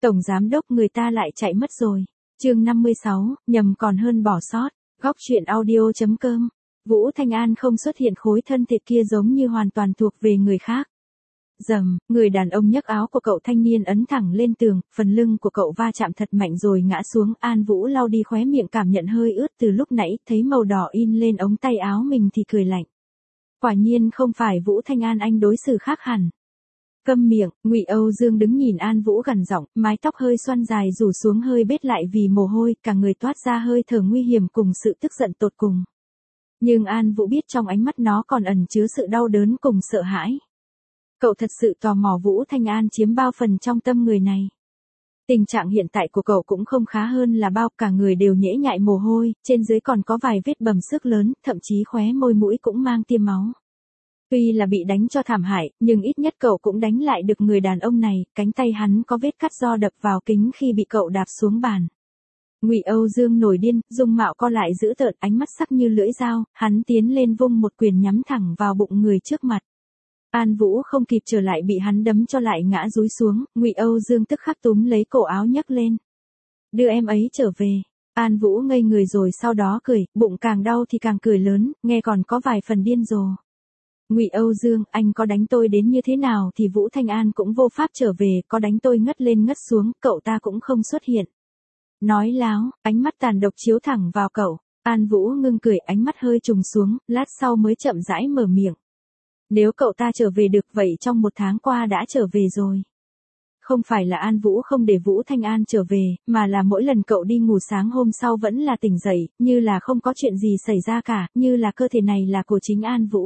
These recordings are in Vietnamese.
Tổng giám đốc người ta lại chạy mất rồi. Chương 56, nhầm còn hơn bỏ sót. Góc truyện audio.com. Vũ Thanh An không xuất hiện, khối thân thịt kia giống như hoàn toàn thuộc về người khác. Rầm, người đàn ông nhấc áo của cậu thanh niên ấn thẳng lên tường, phần lưng của cậu va chạm thật mạnh rồi ngã xuống. An Vũ lau đi khóe miệng, cảm nhận hơi ướt từ lúc nãy, thấy màu đỏ in lên ống tay áo mình thì cười lạnh. Quả nhiên không phải Vũ Thanh An anh đối xử khác hẳn. Câm miệng, Ngụy Âu Dương đứng nhìn An Vũ gằn giọng, mái tóc hơi xoăn dài rủ xuống hơi bết lại vì mồ hôi, cả người toát ra hơi thở nguy hiểm cùng sự tức giận tột cùng. Nhưng An Vũ biết trong ánh mắt nó còn ẩn chứa sự đau đớn cùng sợ hãi. Cậu thật sự tò mò Vũ Thanh An chiếm bao phần trong tâm người này. Tình trạng hiện tại của cậu cũng không khá hơn là bao, cả người đều nhễ nhại mồ hôi, trên dưới còn có vài vết bầm xước lớn, thậm chí khóe môi mũi cũng mang tia máu. Tuy là bị đánh cho thảm hại, nhưng ít nhất cậu cũng đánh lại được người đàn ông này, cánh tay hắn có vết cắt do đập vào kính khi bị cậu đạp xuống bàn. Ngụy Âu Dương nổi điên, dung mạo co lại dữ tợn, ánh mắt sắc như lưỡi dao, hắn tiến lên vung một quyền nhắm thẳng vào bụng người trước mặt. An Vũ không kịp trở lại bị hắn đấm cho lại ngã dúi xuống, Ngụy Âu Dương tức khắc túm lấy cổ áo nhấc lên. Đưa em ấy trở về. An Vũ ngây người rồi sau đó cười, bụng càng đau thì càng cười lớn, nghe còn có vài phần điên rồ. Ngụy Âu Dương, anh có đánh tôi đến như thế nào thì Vũ Thanh An cũng vô pháp trở về, có đánh tôi ngất lên ngất xuống, cậu ta cũng không xuất hiện. Nói láo, ánh mắt tàn độc chiếu thẳng vào cậu. An Vũ ngưng cười, ánh mắt hơi trùng xuống, lát sau mới chậm rãi mở miệng. Nếu cậu ta trở về được vậy trong 1 tháng qua đã trở về rồi. Không phải là An Vũ không để Vũ Thanh An trở về, mà là mỗi lần cậu đi ngủ sáng hôm sau vẫn là tỉnh dậy, như là không có chuyện gì xảy ra cả, như là cơ thể này là của chính An Vũ.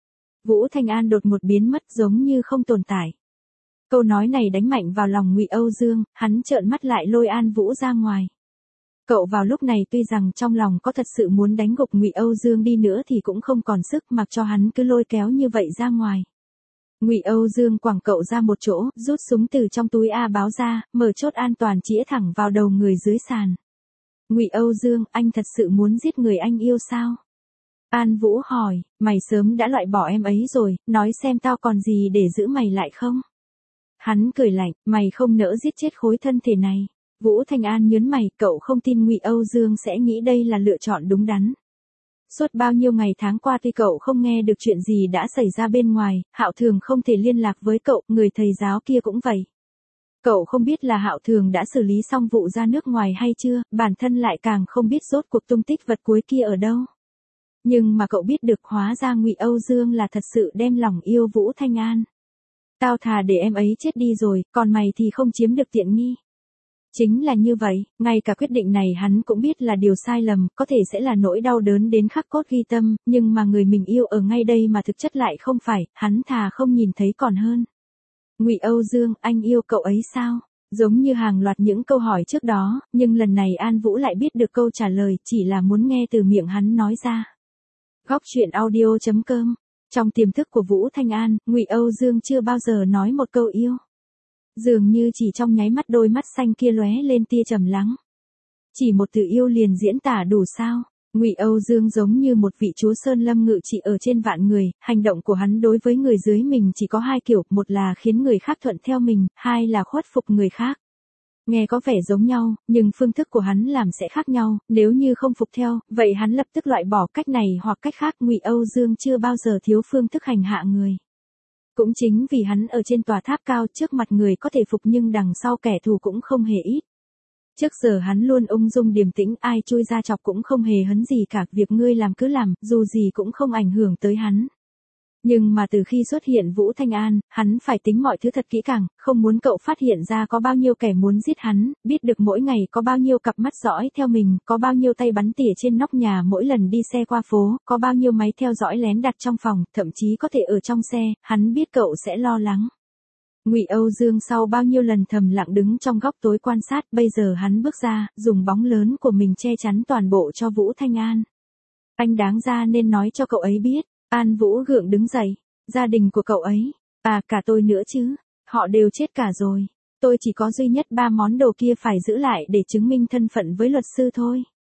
Vũ Thanh An đột ngột biến mất giống như không tồn tại. Câu nói này đánh mạnh vào lòng Ngụy Âu Dương, hắn trợn mắt lại lôi An Vũ ra ngoài. Cậu vào lúc này tuy rằng trong lòng có thật sự muốn đánh gục Ngụy Âu Dương đi nữa thì cũng không còn sức, mặc cho hắn cứ lôi kéo như vậy ra ngoài. Ngụy Âu Dương quẳng cậu ra một chỗ, rút súng từ trong túi A báo ra, mở chốt an toàn chĩa thẳng vào đầu người dưới sàn. Ngụy Âu Dương, anh thật sự muốn giết người anh yêu sao? An Vũ hỏi, mày sớm đã loại bỏ em ấy rồi, nói xem tao còn gì để giữ mày lại không? Hắn cười lạnh, mày không nỡ giết chết khối thân thể này. Vũ Thanh An nhớn mày, cậu không tin Ngụy Âu Dương sẽ nghĩ đây là lựa chọn đúng đắn. Suốt bao nhiêu ngày tháng qua tuy cậu không nghe được chuyện gì đã xảy ra bên ngoài, Hạo Thường không thể liên lạc với cậu, người thầy giáo kia cũng vậy. Cậu không biết là Hạo Thường đã xử lý xong vụ ra nước ngoài hay chưa, bản thân lại càng không biết rốt cuộc tung tích vật cuối kia ở đâu. Nhưng mà cậu biết được hóa ra Ngụy Âu Dương là thật sự đem lòng yêu Vũ Thanh An. Tao thà để em ấy chết đi rồi, còn mày thì không chiếm được tiện nghi. Chính là như vậy, ngay cả quyết định này hắn cũng biết là điều sai lầm, có thể sẽ là nỗi đau đớn đến khắc cốt ghi tâm, nhưng mà người mình yêu ở ngay đây mà thực chất lại không phải, hắn thà không nhìn thấy còn hơn. Ngụy Âu Dương, anh yêu cậu ấy sao? Giống như hàng loạt những câu hỏi trước đó, nhưng lần này An Vũ lại biết được câu trả lời, chỉ là muốn nghe từ miệng hắn nói ra. Góc truyện audio.com. Trong tiềm thức của Vũ Thanh An, Ngụy Âu Dương chưa bao giờ nói một câu yêu. Dường như chỉ trong nháy mắt đôi mắt xanh kia lóe lên tia trầm lắng. Chỉ một từ yêu liền diễn tả đủ sao? Ngụy Âu Dương giống như một vị chúa sơn lâm ngự trị ở trên vạn người, hành động của hắn đối với người dưới mình chỉ có 2 kiểu, một là khiến người khác thuận theo mình, 2 là khuất phục người khác. Nghe có vẻ giống nhau, nhưng phương thức của hắn làm sẽ khác nhau, nếu như không phục theo, vậy hắn lập tức loại bỏ cách này hoặc cách khác. Ngụy Âu Dương chưa bao giờ thiếu phương thức hành hạ người. Cũng chính vì hắn ở trên tòa tháp cao trước mặt người có thể phục nhưng đằng sau kẻ thù cũng không hề ít. Trước giờ hắn luôn ung dung điềm tĩnh, ai chui ra chọc cũng không hề hấn gì cả, việc ngươi làm cứ làm, dù gì cũng không ảnh hưởng tới hắn. Nhưng mà từ khi xuất hiện Vũ Thanh An, hắn phải tính mọi thứ thật kỹ càng, không muốn cậu phát hiện ra có bao nhiêu kẻ muốn giết hắn, biết được mỗi ngày có bao nhiêu cặp mắt dõi theo mình, có bao nhiêu tay bắn tỉa trên nóc nhà mỗi lần đi xe qua phố, có bao nhiêu máy theo dõi lén đặt trong phòng, thậm chí có thể ở trong xe, hắn biết cậu sẽ lo lắng. Ngụy Âu Dương sau bao nhiêu lần thầm lặng đứng trong góc tối quan sát, bây giờ hắn bước ra, dùng bóng lớn của mình che chắn toàn bộ cho Vũ Thanh An. Anh đáng ra nên nói cho cậu ấy biết. An Vũ gượng đứng dậy. Gia đình của cậu ấy, à cả tôi nữa chứ, họ đều chết cả rồi. Tôi chỉ có duy nhất 3 món đồ kia phải giữ lại để chứng minh thân phận với luật sư thôi.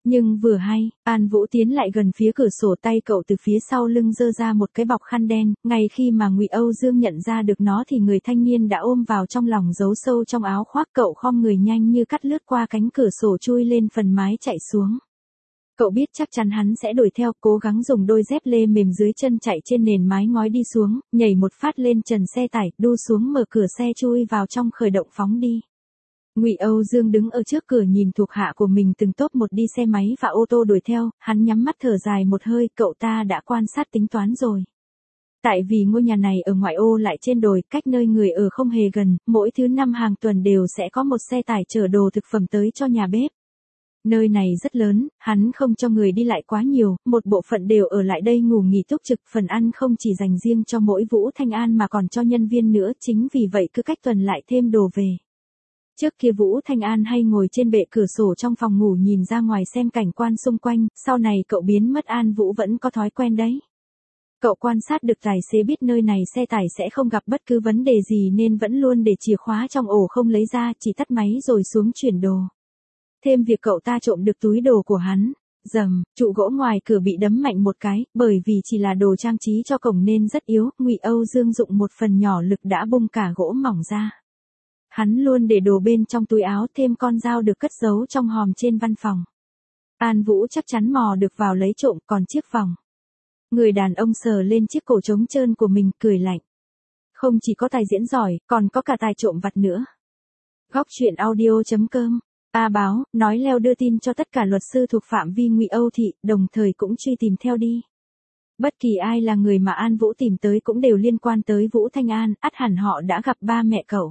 Nhưng vừa hay, An Vũ tiến lại gần phía cửa sổ, tay cậu từ phía sau lưng giơ ra một cái bọc khăn đen, ngay khi mà Ngụy Âu Dương nhận ra được nó thì người thanh niên đã ôm vào trong lòng giấu sâu trong áo khoác, cậu khom người nhanh như cắt lướt qua cánh cửa sổ chui lên phần mái chạy xuống. Cậu biết chắc chắn hắn sẽ đuổi theo, cố gắng dùng đôi dép lê mềm dưới chân chạy trên nền mái ngói đi xuống, nhảy một phát lên trần xe tải, đu xuống mở cửa xe chui vào trong khởi động phóng đi. Ngụy Âu Dương đứng ở trước cửa nhìn thuộc hạ của mình từng tốp một đi xe máy và ô tô đuổi theo, hắn nhắm mắt thở dài một hơi, cậu ta đã quan sát tính toán rồi. Tại vì ngôi nhà này ở ngoại ô lại trên đồi, cách nơi người ở không hề gần, mỗi thứ năm hàng tuần đều sẽ có một xe tải chở đồ thực phẩm tới cho nhà bếp. Nơi này rất lớn, hắn không cho người đi lại quá nhiều, một bộ phận đều ở lại đây ngủ nghỉ túc trực, phần ăn không chỉ dành riêng cho mỗi Vũ Thanh An mà còn cho nhân viên nữa, chính vì vậy cứ cách tuần lại thêm đồ về. Trước kia Vũ Thanh An hay ngồi trên bệ cửa sổ trong phòng ngủ nhìn ra ngoài xem cảnh quan xung quanh, sau này cậu biến mất An Vũ vẫn có thói quen đấy. Cậu quan sát được tài xế biết nơi này xe tải sẽ không gặp bất cứ vấn đề gì nên vẫn luôn để chìa khóa trong ổ không lấy ra, chỉ tắt máy rồi xuống chuyển đồ. Thêm việc cậu ta trộm được túi đồ của hắn. Rầm, trụ gỗ ngoài cửa bị đấm mạnh một cái, bởi vì chỉ là đồ trang trí cho cổng nên rất yếu, Ngụy Âu Dương dụng một phần nhỏ lực đã bung cả gỗ mỏng ra. Hắn luôn để đồ bên trong túi áo, thêm con dao được cất giấu trong hòm trên văn phòng. An Vũ chắc chắn mò được vào lấy trộm, còn chiếc vòng. Người đàn ông sờ lên chiếc cổ trống trơn của mình, cười lạnh. Không chỉ có tài diễn giỏi, còn có cả tài trộm vặt nữa. Góc truyện audio.com. A Báo, nói leo đưa tin cho tất cả luật sư thuộc phạm vi Ngụy Âu Thị, đồng thời cũng truy tìm theo đi. Bất kỳ ai là người mà An Vũ tìm tới cũng đều liên quan tới Vũ Thanh An, ắt hẳn họ đã gặp ba mẹ cậu.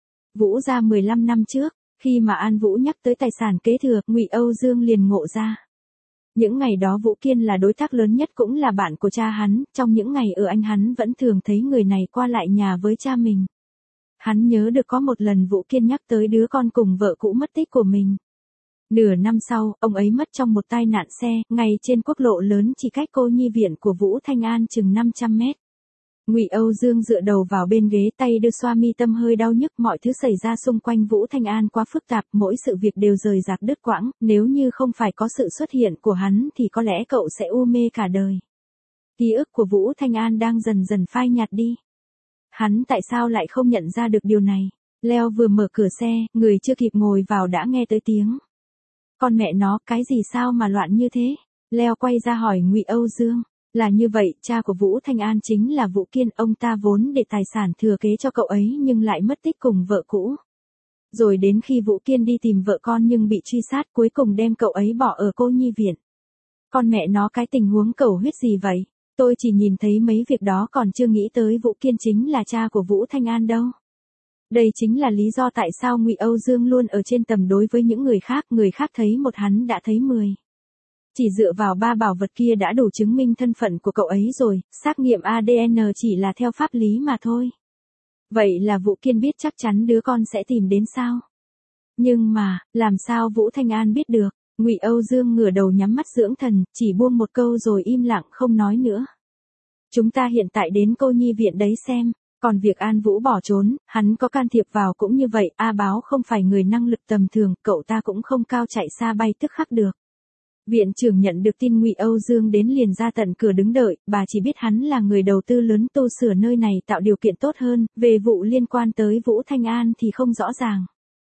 Vũ ra 15 năm trước, khi mà An Vũ nhắc tới tài sản kế thừa, Ngụy Âu Dương liền ngộ ra. Những ngày đó Vũ Kiên là đối tác lớn nhất cũng là bạn của cha hắn, trong những ngày ở Anh hắn vẫn thường thấy người này qua lại nhà với cha mình. Hắn nhớ được có một lần Vũ Kiên nhắc tới đứa con cùng vợ cũ mất tích của mình. Nửa năm sau, ông ấy mất trong một tai nạn xe, ngay trên quốc lộ lớn chỉ cách cô nhi viện của Vũ Thanh An chừng 500 mét. Ngụy Âu Dương dựa đầu vào bên ghế, tay đưa xoa mi tâm hơi đau nhức, mọi thứ xảy ra xung quanh Vũ Thanh An quá phức tạp, mỗi sự việc đều rời rạc đứt quãng, nếu như không phải có sự xuất hiện của hắn thì có lẽ cậu sẽ u mê cả đời. Ký ức của Vũ Thanh An đang dần dần phai nhạt đi. Hắn tại sao lại không nhận ra được điều này? Leo vừa mở cửa xe, người chưa kịp ngồi vào đã nghe tới tiếng. Con mẹ nó, cái gì sao mà loạn như thế? Leo quay ra hỏi Ngụy Âu Dương. Là như vậy, cha của Vũ Thanh An chính là Vũ Kiên, ông ta vốn để tài sản thừa kế cho cậu ấy nhưng lại mất tích cùng vợ cũ. Rồi đến khi Vũ Kiên đi tìm vợ con nhưng bị truy sát, cuối cùng đem cậu ấy bỏ ở cô nhi viện. Con mẹ nó, cái tình huống cầu huyết gì vậy? Tôi chỉ nhìn thấy mấy việc đó còn chưa nghĩ tới Vũ Kiên chính là cha của Vũ Thanh An đâu. Đây chính là lý do tại sao Ngụy Âu Dương luôn ở trên tầm đối với những người khác thấy một hắn đã thấy 10. Chỉ dựa vào ba bảo vật kia đã đủ chứng minh thân phận của cậu ấy rồi, xác nghiệm ADN chỉ là theo pháp lý mà thôi. Vậy là Vũ Kiên biết chắc chắn đứa con sẽ tìm đến sao? Nhưng mà, làm sao Vũ Thanh An biết được? Ngụy Âu Dương ngửa đầu nhắm mắt dưỡng thần, chỉ buông một câu rồi im lặng không nói nữa. Chúng ta hiện tại đến cô nhi viện đấy xem, còn việc An Vũ bỏ trốn, hắn có can thiệp vào cũng như vậy, A Báo không phải người năng lực tầm thường, cậu ta cũng không cao chạy xa bay tức khắc được. Viện trưởng nhận được tin Ngụy Âu Dương đến liền ra tận cửa đứng đợi, bà chỉ biết hắn là người đầu tư lớn tu sửa nơi này tạo điều kiện tốt hơn, về vụ liên quan tới Vũ Thanh An thì không rõ ràng.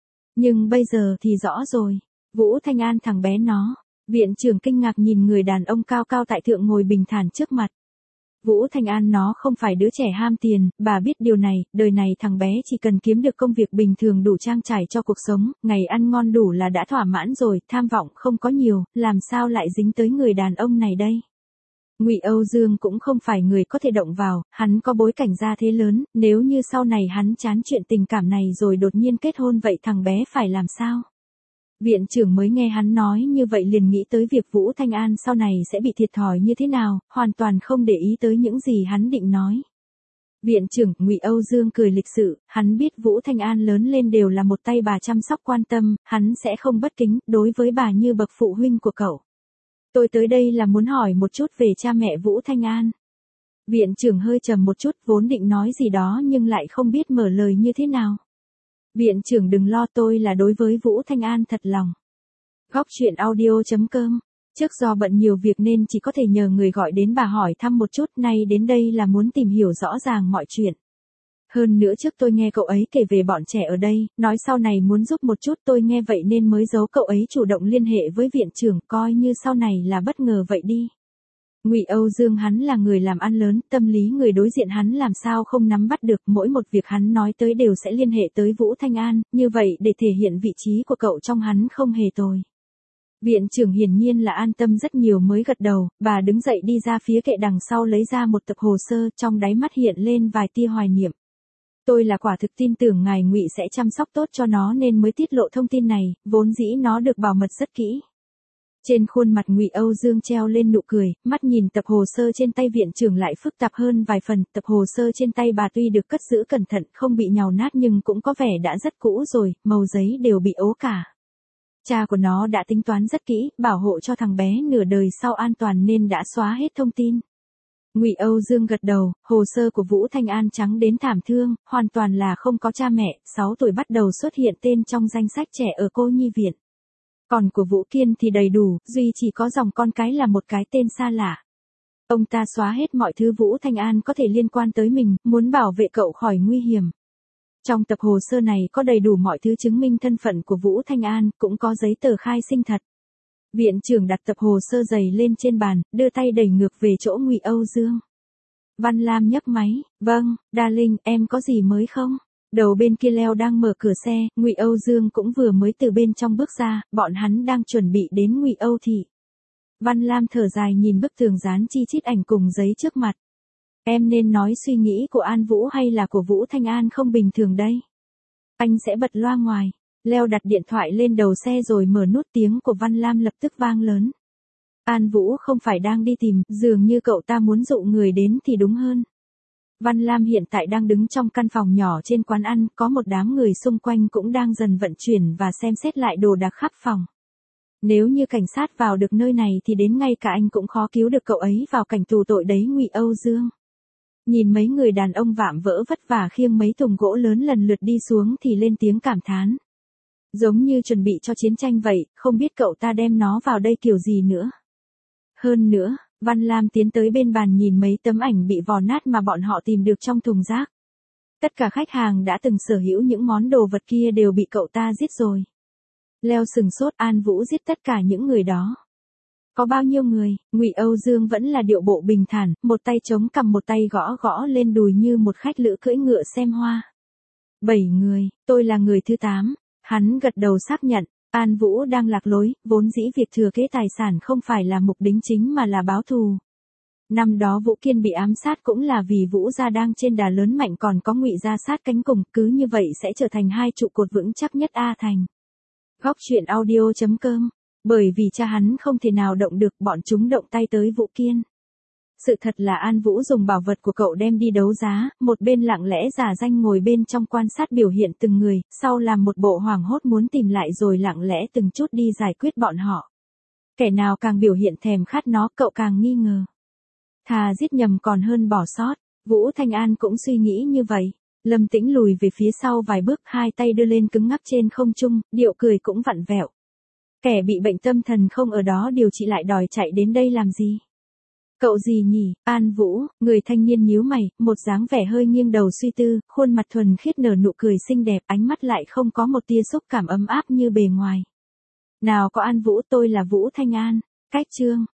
Nhưng bây giờ thì rõ rồi, Vũ Thanh An thằng bé nó. Viện trưởng kinh ngạc nhìn người đàn ông cao cao tại thượng ngồi bình thản trước mặt. Vũ Thanh An nó không phải đứa trẻ ham tiền, bà biết điều này, đời này thằng bé chỉ cần kiếm được công việc bình thường đủ trang trải cho cuộc sống, ngày ăn ngon đủ là đã thỏa mãn rồi, tham vọng không có nhiều, làm sao lại dính tới người đàn ông này đây? Ngụy Âu Dương cũng không phải người có thể động vào, hắn có bối cảnh gia thế lớn, nếu như sau này hắn chán chuyện tình cảm này rồi đột nhiên kết hôn vậy thằng bé phải làm sao? Viện trưởng mới nghe hắn nói như vậy liền nghĩ tới việc Vũ Thanh An sau này sẽ bị thiệt thòi như thế nào, hoàn toàn không để ý tới những gì hắn định nói. Viện trưởng Ngụy Âu Dương cười lịch sự, hắn biết Vũ Thanh An lớn lên đều là một tay bà chăm sóc quan tâm, hắn sẽ không bất kính đối với bà như bậc phụ huynh của cậu. Tôi tới đây là muốn hỏi một chút về cha mẹ Vũ Thanh An. Viện trưởng hơi trầm một chút, vốn định nói gì đó nhưng lại không biết mở lời như thế nào. Viện trưởng đừng lo, tôi là đối với Vũ Thanh An thật lòng. Góc chuyện audio.com. Trước do bận nhiều việc nên chỉ có thể nhờ người gọi đến bà hỏi thăm một chút, nay đến đây là muốn tìm hiểu rõ ràng mọi chuyện. Hơn nữa trước tôi nghe cậu ấy kể về bọn trẻ ở đây, nói sau này muốn giúp một chút, tôi nghe vậy nên mới giấu cậu ấy chủ động liên hệ với viện trưởng, coi như sau này là bất ngờ vậy đi. Ngụy Âu Dương hắn là người làm ăn lớn, tâm lý người đối diện hắn làm sao không nắm bắt được, mỗi một việc hắn nói tới đều sẽ liên hệ tới Vũ Thanh An, như vậy để thể hiện vị trí của cậu trong hắn không hề tồi. Viện trưởng hiển nhiên là an tâm rất nhiều mới gật đầu, bà đứng dậy đi ra phía kệ đằng sau lấy ra một tập hồ sơ, trong đáy mắt hiện lên vài tia hoài niệm. Tôi là quả thực tin tưởng ngài Ngụy sẽ chăm sóc tốt cho nó nên mới tiết lộ thông tin này, vốn dĩ nó được bảo mật rất kỹ. Trên khuôn mặt Ngụy Âu Dương treo lên nụ cười, mắt nhìn tập hồ sơ trên tay viện trưởng lại phức tạp hơn vài phần, tập hồ sơ trên tay bà tuy được cất giữ cẩn thận, không bị nhàu nát nhưng cũng có vẻ đã rất cũ rồi, màu giấy đều bị ố cả. Cha của nó đã tính toán rất kỹ, bảo hộ cho thằng bé nửa đời sau an toàn nên đã xóa hết thông tin. Ngụy Âu Dương gật đầu, hồ sơ của Vũ Thanh An trắng đến thảm thương, hoàn toàn là không có cha mẹ, 6 tuổi bắt đầu xuất hiện tên trong danh sách trẻ ở cô nhi viện. Còn của Vũ Kiên thì đầy đủ, duy chỉ có dòng con cái là một cái tên xa lạ. Ông ta xóa hết mọi thứ Vũ Thanh An có thể liên quan tới mình, muốn bảo vệ cậu khỏi nguy hiểm. Trong tập hồ sơ này có đầy đủ mọi thứ chứng minh thân phận của Vũ Thanh An, cũng có giấy tờ khai sinh thật. Viện trưởng đặt tập hồ sơ dày lên trên bàn, đưa tay đẩy ngược về chỗ Ngụy Âu Dương. Văn Lam nhấc máy, vâng, Darling, em có gì mới không? Đầu bên kia Leo đang mở cửa xe, Ngụy Âu Dương cũng vừa mới từ bên trong bước ra, bọn hắn đang chuẩn bị đến Ngụy Âu thị. Văn Lam thở dài nhìn bức tường dán chi chít ảnh cùng giấy trước mặt. Em nên nói suy nghĩ của An Vũ hay là của Vũ Thanh An không bình thường đây? Anh sẽ bật loa ngoài. Leo đặt điện thoại lên đầu xe rồi mở nút, tiếng của Văn Lam lập tức vang lớn. An Vũ không phải đang đi tìm, dường như cậu ta muốn dụ người đến thì đúng hơn. Văn Lam hiện tại đang đứng trong căn phòng nhỏ trên quán ăn, có một đám người xung quanh cũng đang dần vận chuyển và xem xét lại đồ đạc khắp phòng. Nếu như cảnh sát vào được nơi này thì đến ngay cả anh cũng khó cứu được cậu ấy vào cảnh tù tội đấy. Ngụy Âu Dương nhìn mấy người đàn ông vạm vỡ vất vả khiêng mấy thùng gỗ lớn lần lượt đi xuống thì lên tiếng cảm thán. Giống như chuẩn bị cho chiến tranh vậy, không biết cậu ta đem nó vào đây kiểu gì nữa. Hơn nữa, Văn Lam tiến tới bên bàn nhìn mấy tấm ảnh bị vò nát mà bọn họ tìm được trong thùng rác. Tất cả khách hàng đã từng sở hữu những món đồ vật kia đều bị cậu ta giết rồi. Leo sừng sốt, An Vũ giết tất cả những người đó. Có bao nhiêu người? Ngụy Âu Dương vẫn là điệu bộ bình thản, một tay chống cằm một tay gõ gõ lên đùi như một khách lữ cưỡi ngựa xem hoa. 7 người, tôi là người thứ 8. Hắn gật đầu xác nhận, An Vũ đang lạc lối, vốn dĩ việc thừa kế tài sản không phải là mục đích chính mà là báo thù. Năm đó Vũ Kiên bị ám sát cũng là vì Vũ gia đang trên đà lớn mạnh, còn có Ngụy gia sát cánh cùng, cứ như vậy sẽ trở thành hai trụ cột vững chắc nhất A Thành. Góc chuyện audio.com. Bởi vì cha hắn không thể nào động được, bọn chúng động tay tới Vũ Kiên. Sự thật là An Vũ dùng bảo vật của cậu đem đi đấu giá, một bên lặng lẽ giả danh ngồi bên trong quan sát biểu hiện từng người, sau làm một bộ hoảng hốt muốn tìm lại rồi lặng lẽ từng chút đi giải quyết bọn họ. Kẻ nào càng biểu hiện thèm khát nó cậu càng nghi ngờ. Thà giết nhầm còn hơn bỏ sót, Vũ Thanh An cũng suy nghĩ như vậy. Lâm Tĩnh lùi về phía sau vài bước, hai tay đưa lên cứng ngắc trên không trung, điệu cười cũng vặn vẹo. Kẻ bị bệnh tâm thần không ở đó điều trị lại đòi chạy đến đây làm gì? Cậu gì nhỉ? An Vũ, người thanh niên nhíu mày, một dáng vẻ hơi nghiêng đầu suy tư, khuôn mặt thuần khiết nở nụ cười xinh đẹp, ánh mắt lại không có một tia xúc cảm ấm áp như bề ngoài. Nào có An Vũ, tôi là Vũ Thanh An. Cách chương